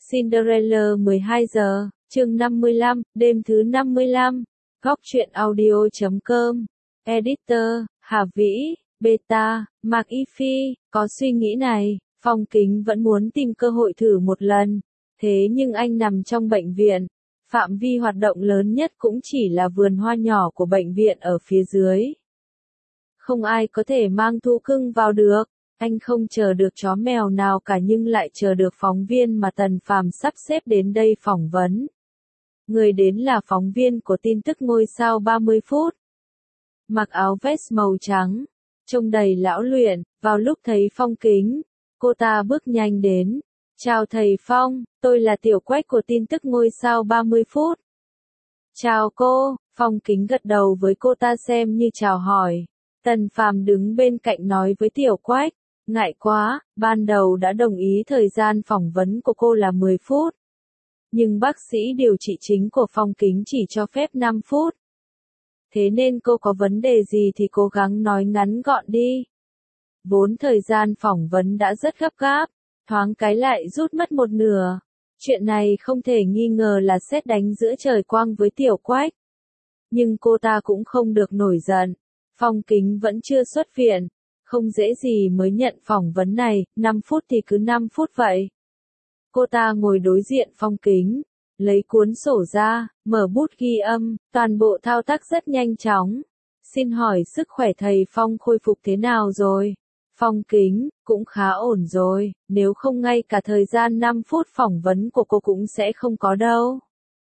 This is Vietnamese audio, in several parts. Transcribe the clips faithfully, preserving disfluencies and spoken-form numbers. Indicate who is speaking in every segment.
Speaker 1: Cinderella mười hai giờ, chương năm mươi lăm, đêm thứ năm mươi lăm. Góc truyện audio chấm com. Editor, Hà Vĩ, Beta, Mạc Y Phi, có suy nghĩ này, Phong Kính vẫn muốn tìm cơ hội thử một lần. Thế nhưng anh nằm trong bệnh viện. Phạm vi hoạt động lớn nhất cũng chỉ là vườn hoa nhỏ của bệnh viện ở phía dưới. Không ai có thể mang thú cưng vào được. Anh không chờ được chó mèo nào cả nhưng lại chờ được phóng viên mà Tần Phàm sắp xếp đến đây phỏng vấn. Người đến là phóng viên của tin tức ngôi sao ba mươi phút. Mặc áo vest màu trắng, trông đầy lão luyện, vào lúc thấy Phong Kính, cô ta bước nhanh đến. Chào thầy Phong, tôi là Tiểu Quách của tin tức ngôi sao ba mươi phút. Chào cô, Phong Kính gật đầu với cô ta xem như chào hỏi. Tần Phàm đứng bên cạnh nói với Tiểu Quách. Ngại quá, ban đầu đã đồng ý thời gian phỏng vấn của cô là mười phút. Nhưng bác sĩ điều trị chính của Phong Kính chỉ cho phép năm phút. Thế nên cô có vấn đề gì thì cố gắng nói ngắn gọn đi. Vốn thời gian phỏng vấn đã rất gấp gáp, thoáng cái lại rút mất một nửa. Chuyện này không thể nghi ngờ là sét đánh giữa trời quang với Tiểu Quách. Nhưng cô ta cũng không được nổi giận. Phong Kính vẫn chưa xuất viện. Không dễ gì mới nhận phỏng vấn này, năm phút thì cứ năm phút vậy. Cô ta ngồi đối diện Phong Kính, lấy cuốn sổ ra, mở bút ghi âm, toàn bộ thao tác rất nhanh chóng. Xin hỏi sức khỏe thầy Phong khôi phục thế nào rồi? Phong Kính, cũng khá ổn rồi, nếu không ngay cả thời gian năm phút phỏng vấn của cô cũng sẽ không có đâu.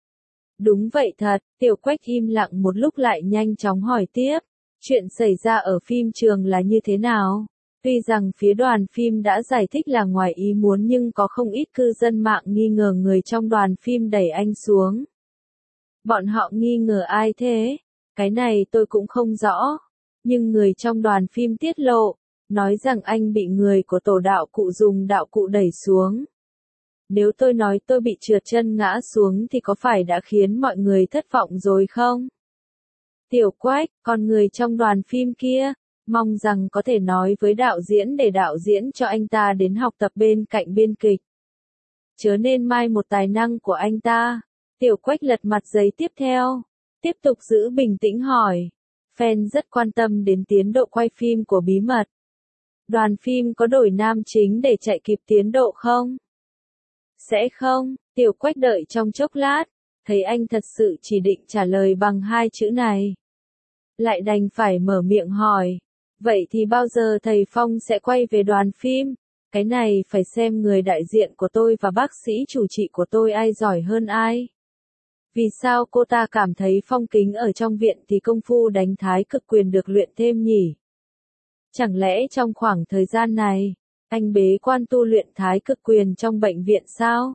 Speaker 1: Đúng vậy thật, Tiểu Quách im lặng một lúc lại nhanh chóng hỏi tiếp. Chuyện xảy ra ở phim trường là như thế nào? Tuy rằng phía đoàn phim đã giải thích là ngoài ý muốn nhưng có không ít cư dân mạng nghi ngờ người trong đoàn phim đẩy anh xuống. Bọn họ nghi ngờ ai thế? Cái này tôi cũng không rõ. Nhưng người trong đoàn phim tiết lộ, nói rằng anh bị người của tổ đạo cụ dùng đạo cụ đẩy xuống. Nếu tôi nói tôi bị trượt chân ngã xuống thì có phải đã khiến mọi người thất vọng rồi không? Tiểu Quách, con người trong đoàn phim kia, mong rằng có thể nói với đạo diễn để đạo diễn cho anh ta đến học tập bên cạnh biên kịch. Chớ nên mai một tài năng của anh ta. Tiểu Quách lật mặt giấy tiếp theo. Tiếp tục giữ bình tĩnh hỏi. Fan rất quan tâm đến tiến độ quay phim của Bí Mật. Đoàn phim có đổi nam chính để chạy kịp tiến độ không? Sẽ không, Tiểu Quách đợi trong chốc lát. Thấy anh thật sự chỉ định trả lời bằng hai chữ này. Lại đành phải mở miệng hỏi. Vậy thì bao giờ thầy Phong sẽ quay về đoàn phim? Cái này phải xem người đại diện của tôi và bác sĩ chủ trị của tôi ai giỏi hơn ai. Vì sao cô ta cảm thấy Phong Kính ở trong viện thì công phu đánh thái cực quyền được luyện thêm nhỉ? Chẳng lẽ trong khoảng thời gian này, anh bế quan tu luyện thái cực quyền trong bệnh viện sao?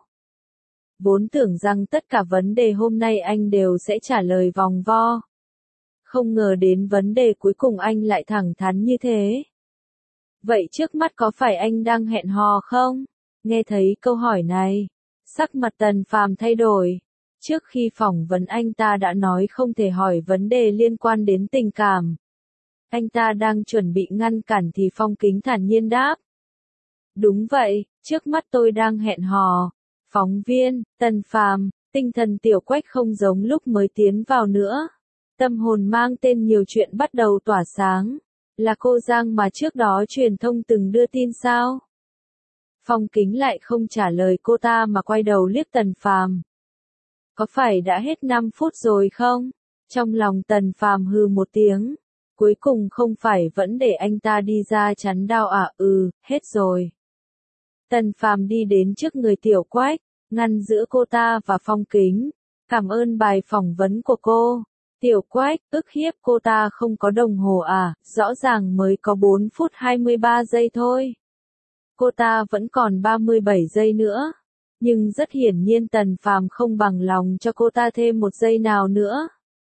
Speaker 1: Vốn tưởng rằng tất cả vấn đề hôm nay anh đều sẽ trả lời vòng vo. Không ngờ đến vấn đề cuối cùng anh lại thẳng thắn như thế. Vậy trước mắt có phải anh đang hẹn hò không? Nghe thấy câu hỏi này, sắc mặt Tần Phàm thay đổi. Trước khi phỏng vấn anh ta đã nói không thể hỏi vấn đề liên quan đến tình cảm. Anh ta đang chuẩn bị ngăn cản thì Phong Kính thản nhiên đáp. Đúng vậy, trước mắt tôi đang hẹn hò. Phóng viên, Tần Phàm, tinh thần Tiểu Quách không giống lúc mới tiến vào nữa. Tâm hồn mang tên nhiều chuyện bắt đầu tỏa sáng. Là cô Giang mà trước đó truyền thông từng đưa tin sao? Phong Kính lại không trả lời cô ta mà quay đầu liếc Tần Phàm. Có phải đã hết năm phút rồi không? Trong lòng Tần Phàm hừ một tiếng. Cuối cùng không phải vẫn để anh ta đi ra chắn đao à? Ừ, hết rồi. Tần Phàm đi đến trước người Tiểu Quách, ngăn giữa cô ta và Phong Kính. Cảm ơn bài phỏng vấn của cô. Tiểu Quách, ức hiếp cô ta không có đồng hồ à, rõ ràng mới có bốn phút hai mươi ba giây thôi. Cô ta vẫn còn ba mươi bảy giây nữa. Nhưng rất hiển nhiên Tần Phàm không bằng lòng cho cô ta thêm một giây nào nữa.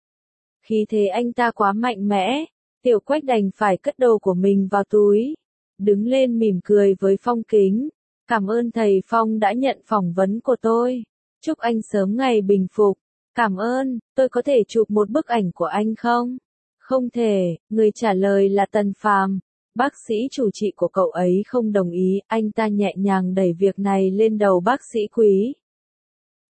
Speaker 1: Khi thế anh ta quá mạnh mẽ, Tiểu Quách đành phải cất đồ của mình vào túi. Đứng lên mỉm cười với Phong Kính. Cảm ơn thầy Phong đã nhận phỏng vấn của tôi. Chúc anh sớm ngày bình phục. Cảm ơn, tôi có thể chụp một bức ảnh của anh không? Không thể, người trả lời là Tần Phàm. Bác sĩ chủ trị của cậu ấy không đồng ý, anh ta nhẹ nhàng đẩy việc này lên đầu bác sĩ Quý.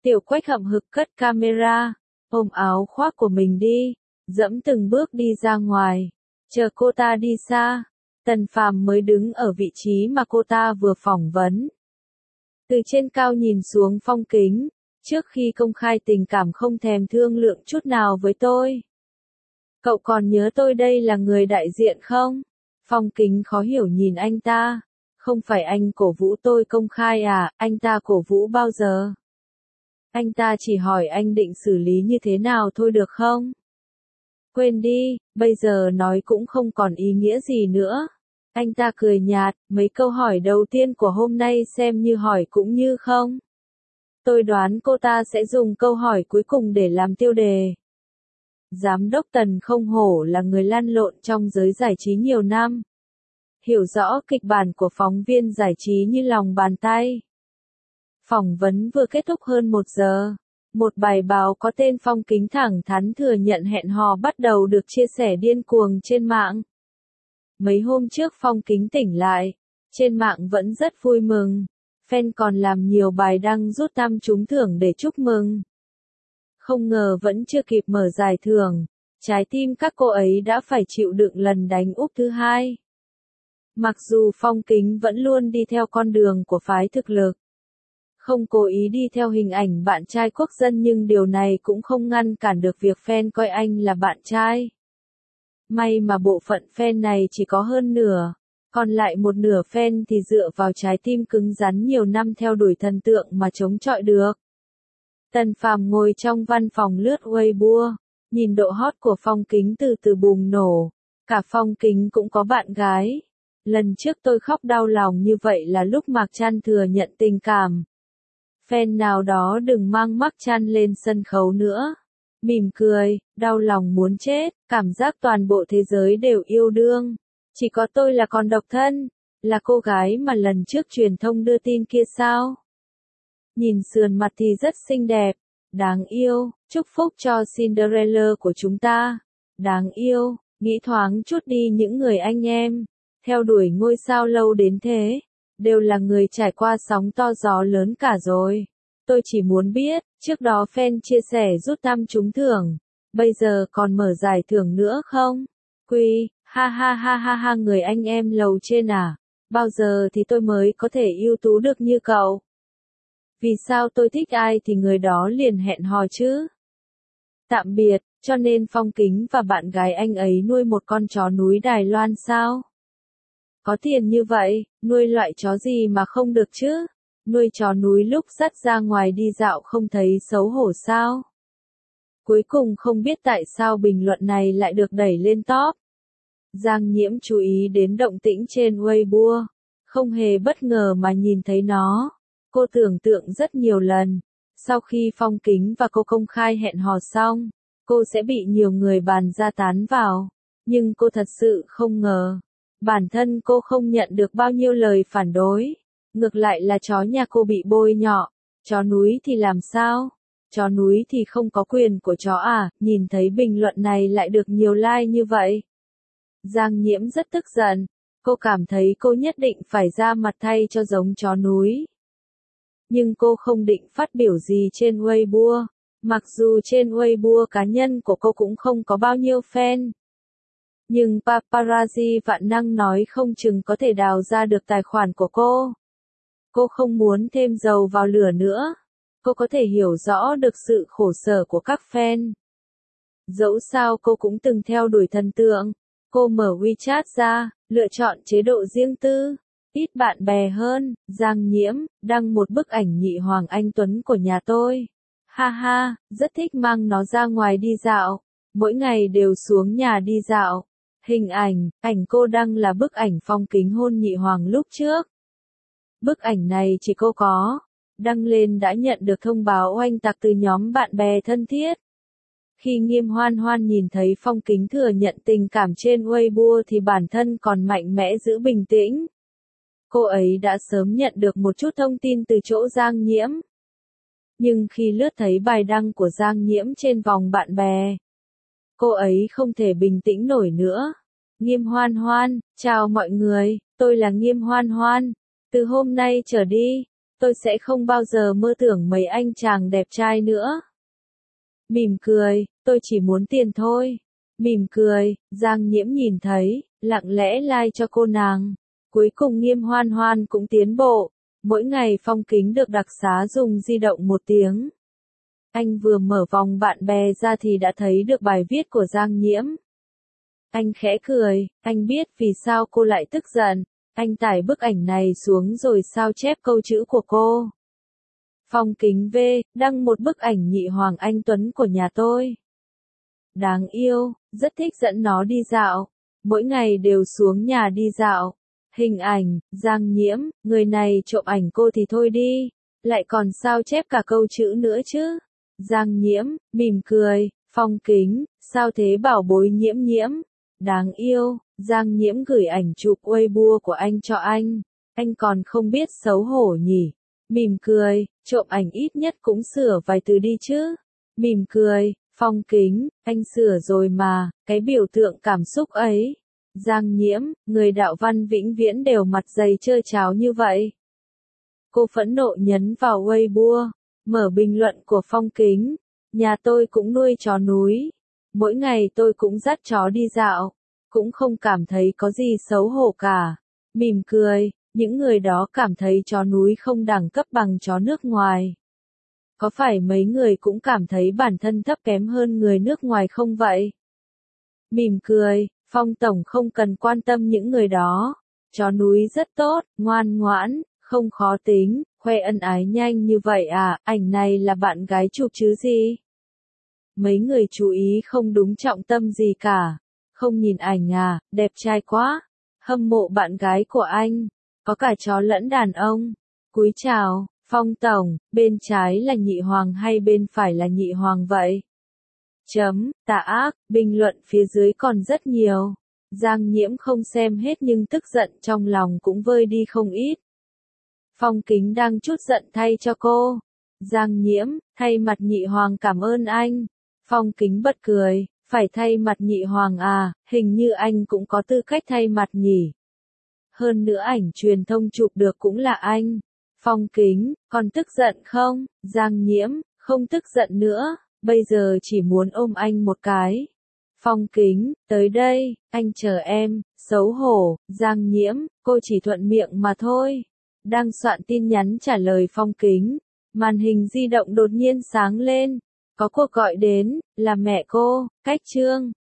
Speaker 1: Tiểu Quách hậm hực cất camera, ôm áo khoác của mình đi, dẫm từng bước đi ra ngoài. Chờ cô ta đi xa, Tần Phàm mới đứng ở vị trí mà cô ta vừa phỏng vấn. Từ trên cao nhìn xuống Phong Kính, trước khi công khai tình cảm không thèm thương lượng chút nào với tôi. Cậu còn nhớ tôi đây là người đại diện không? Phong Kính khó hiểu nhìn anh ta. Không phải anh cổ vũ tôi công khai à, anh ta cổ vũ bao giờ? Anh ta chỉ hỏi anh định xử lý như thế nào thôi được không? Quên đi, bây giờ nói cũng không còn ý nghĩa gì nữa. Anh ta cười nhạt, mấy câu hỏi đầu tiên của hôm nay xem như hỏi cũng như không. Tôi đoán cô ta sẽ dùng câu hỏi cuối cùng để làm tiêu đề. Giám đốc Tần không hổ là người lăn lộn trong giới giải trí nhiều năm. Hiểu rõ kịch bản của phóng viên giải trí như lòng bàn tay. Phỏng vấn vừa kết thúc hơn một giờ. Một bài báo có tên Phong Kính thẳng thắn thừa nhận hẹn hò bắt đầu được chia sẻ điên cuồng trên mạng. Mấy hôm trước Phong Kính tỉnh lại, trên mạng vẫn rất vui mừng. Fan còn làm nhiều bài đăng rút thăm trúng thưởng để chúc mừng. Không ngờ vẫn chưa kịp mở giải thưởng, trái tim các cô ấy đã phải chịu đựng lần đánh úp thứ hai. Mặc dù Phong Kính vẫn luôn đi theo con đường của phái thực lực, không cố ý đi theo hình ảnh bạn trai quốc dân, nhưng điều này cũng không ngăn cản được việc fan coi anh là bạn trai. May mà bộ phận fan này chỉ có hơn nửa, còn lại một nửa fan thì dựa vào trái tim cứng rắn nhiều năm theo đuổi thần tượng mà chống chọi được. Tần Phàm ngồi trong văn phòng lướt Weibo, nhìn độ hot của Phong Kính từ từ bùng nổ. Cả Phong Kính cũng có bạn gái. Lần trước tôi khóc đau lòng như vậy là lúc Mạc Chan thừa nhận tình cảm. Fan nào đó đừng mang Mạc Chan lên sân khấu nữa. Mỉm cười, đau lòng muốn chết, cảm giác toàn bộ thế giới đều yêu đương. Chỉ có tôi là còn độc thân, là cô gái mà lần trước truyền thông đưa tin kia sao? Nhìn sườn mặt thì rất xinh đẹp, đáng yêu, chúc phúc cho Cinderella của chúng ta. Đáng yêu, nghĩ thoáng chút đi những người anh em, theo đuổi ngôi sao lâu đến thế, đều là người trải qua sóng to gió lớn cả rồi. Tôi chỉ muốn biết, trước đó fan chia sẻ rút thăm trúng thưởng, bây giờ còn mở giải thưởng nữa không? Quy, ha ha ha ha ha người anh em lầu trên à? Bao giờ thì tôi mới có thể ưu tú được như cậu? Vì sao tôi thích ai thì người đó liền hẹn hò chứ? Tạm biệt, cho nên Phong Kính và bạn gái anh ấy nuôi một con chó núi Đài Loan sao? Có tiền như vậy, nuôi loại chó gì mà không được chứ? Nuôi chó núi lúc dắt ra ngoài đi dạo không thấy xấu hổ sao? Cuối cùng không biết tại sao bình luận này lại được đẩy lên top. Giang Nhiễm chú ý đến động tĩnh trên Weibo, không hề bất ngờ mà nhìn thấy nó. Cô tưởng tượng rất nhiều lần, sau khi Phong Kính và cô công khai hẹn hò xong, cô sẽ bị nhiều người bàn ra tán vào. Nhưng cô thật sự không ngờ, bản thân cô không nhận được bao nhiêu lời phản đối. Ngược lại là chó nhà cô bị bôi nhọ. Chó núi thì làm sao? Chó núi thì không có quyền của chó à? Nhìn thấy bình luận này lại được nhiều like như vậy. Giang Nhiễm rất tức giận. Cô cảm thấy cô nhất định phải ra mặt thay cho giống chó núi. Nhưng cô không định phát biểu gì trên Weibo. Mặc dù trên Weibo cá nhân của cô cũng không có bao nhiêu fan. Nhưng paparazzi vạn năng nói không chừng có thể đào ra được tài khoản của cô. Cô không muốn thêm dầu vào lửa nữa. Cô có thể hiểu rõ được sự khổ sở của các fan. Dẫu sao cô cũng từng theo đuổi thần tượng. Cô mở WeChat ra, lựa chọn chế độ riêng tư, ít bạn bè hơn. Giang Nhiễm đăng một bức ảnh nhị hoàng anh tuấn của nhà tôi. Ha ha, rất thích mang nó ra ngoài đi dạo. Mỗi ngày đều xuống nhà đi dạo. Hình ảnh, ảnh cô đăng là bức ảnh Phong Kính hôn nhị hoàng lúc trước. Bức ảnh này chỉ cô có. Đăng lên đã nhận được thông báo oanh tạc từ nhóm bạn bè thân thiết. Khi Nghiêm Hoan Hoan nhìn thấy Phong Kính thừa nhận tình cảm trên Weibo thì bản thân còn mạnh mẽ giữ bình tĩnh. Cô ấy đã sớm nhận được một chút thông tin từ chỗ Giang Nhiễm. Nhưng khi lướt thấy bài đăng của Giang Nhiễm trên vòng bạn bè, cô ấy không thể bình tĩnh nổi nữa. Nghiêm Hoan Hoan, chào mọi người, tôi là Nghiêm Hoan Hoan. Từ hôm nay trở đi, tôi sẽ không bao giờ mơ tưởng mấy anh chàng đẹp trai nữa. Mỉm cười, tôi chỉ muốn tiền thôi. Mỉm cười, Giang Nhiễm nhìn thấy, lặng lẽ like cho cô nàng. Cuối cùng Nghiêm Hoan Hoan cũng tiến bộ. Mỗi ngày Phong Kính được đặc xá dùng di động một tiếng. Anh vừa mở vòng bạn bè ra thì đã thấy được bài viết của Giang Nhiễm. Anh khẽ cười, anh biết vì sao cô lại tức giận. Anh tải bức ảnh này xuống rồi sao chép câu chữ của cô. Phong Kính V, đăng một bức ảnh nhị hoàng anh Tuấn của nhà tôi. Đáng yêu, rất thích dẫn nó đi dạo. Mỗi ngày đều xuống nhà đi dạo. Hình ảnh, Giang Nhiễm, người này trộm ảnh cô thì thôi đi. Lại còn sao chép cả câu chữ nữa chứ. Giang Nhiễm, mỉm cười, Phong Kính, sao thế bảo bối Nhiễm Nhiễm. Đáng yêu, Giang Nhiễm gửi ảnh chụp Weibo của anh cho anh. Anh còn không biết xấu hổ nhỉ. Mỉm cười, trộm ảnh ít nhất cũng sửa vài từ đi chứ. Mỉm cười, Phong Kính, anh sửa rồi mà, cái biểu tượng cảm xúc ấy. Giang Nhiễm, người đạo văn vĩnh viễn đều mặt dày trơ tráo như vậy. Cô phẫn nộ nhấn vào Weibo, mở bình luận của Phong Kính. Nhà tôi cũng nuôi chó núi. Mỗi ngày tôi cũng dắt chó đi dạo. Cũng không cảm thấy có gì xấu hổ cả. Mỉm cười, những người đó cảm thấy chó núi không đẳng cấp bằng chó nước ngoài. Có phải mấy người cũng cảm thấy bản thân thấp kém hơn người nước ngoài không vậy? Mỉm cười, Phong Tổng không cần quan tâm những người đó. Chó núi rất tốt, ngoan ngoãn, không khó tính, khoe ân ái nhanh như vậy à, ảnh này là bạn gái chụp chứ gì? Mấy người chú ý không đúng trọng tâm gì cả. Không nhìn ảnh à, đẹp trai quá. Hâm mộ bạn gái của anh. Có cả chó lẫn đàn ông. Cúi chào, Phong Tổng, bên trái là nhị hoàng hay bên phải là nhị hoàng vậy? Chấm, tà ác, bình luận phía dưới còn rất nhiều. Giang Nhiễm không xem hết nhưng tức giận trong lòng cũng vơi đi không ít. Phong Kính đang chút giận thay cho cô. Giang Nhiễm, thay mặt nhị hoàng cảm ơn anh. Phong Kính bật cười, phải thay mặt nhị hoàng à, hình như anh cũng có tư cách thay mặt nhỉ. Hơn nữa ảnh truyền thông chụp được cũng là anh. Phong Kính, còn tức giận không? Giang Nhiễm, không tức giận nữa, bây giờ chỉ muốn ôm anh một cái. Phong Kính, tới đây, anh chờ em, xấu hổ. Giang Nhiễm, cô chỉ thuận miệng mà thôi. Đang soạn tin nhắn trả lời Phong Kính, màn hình di động đột nhiên sáng lên. Có cuộc gọi đến, là mẹ cô, Cách Trương.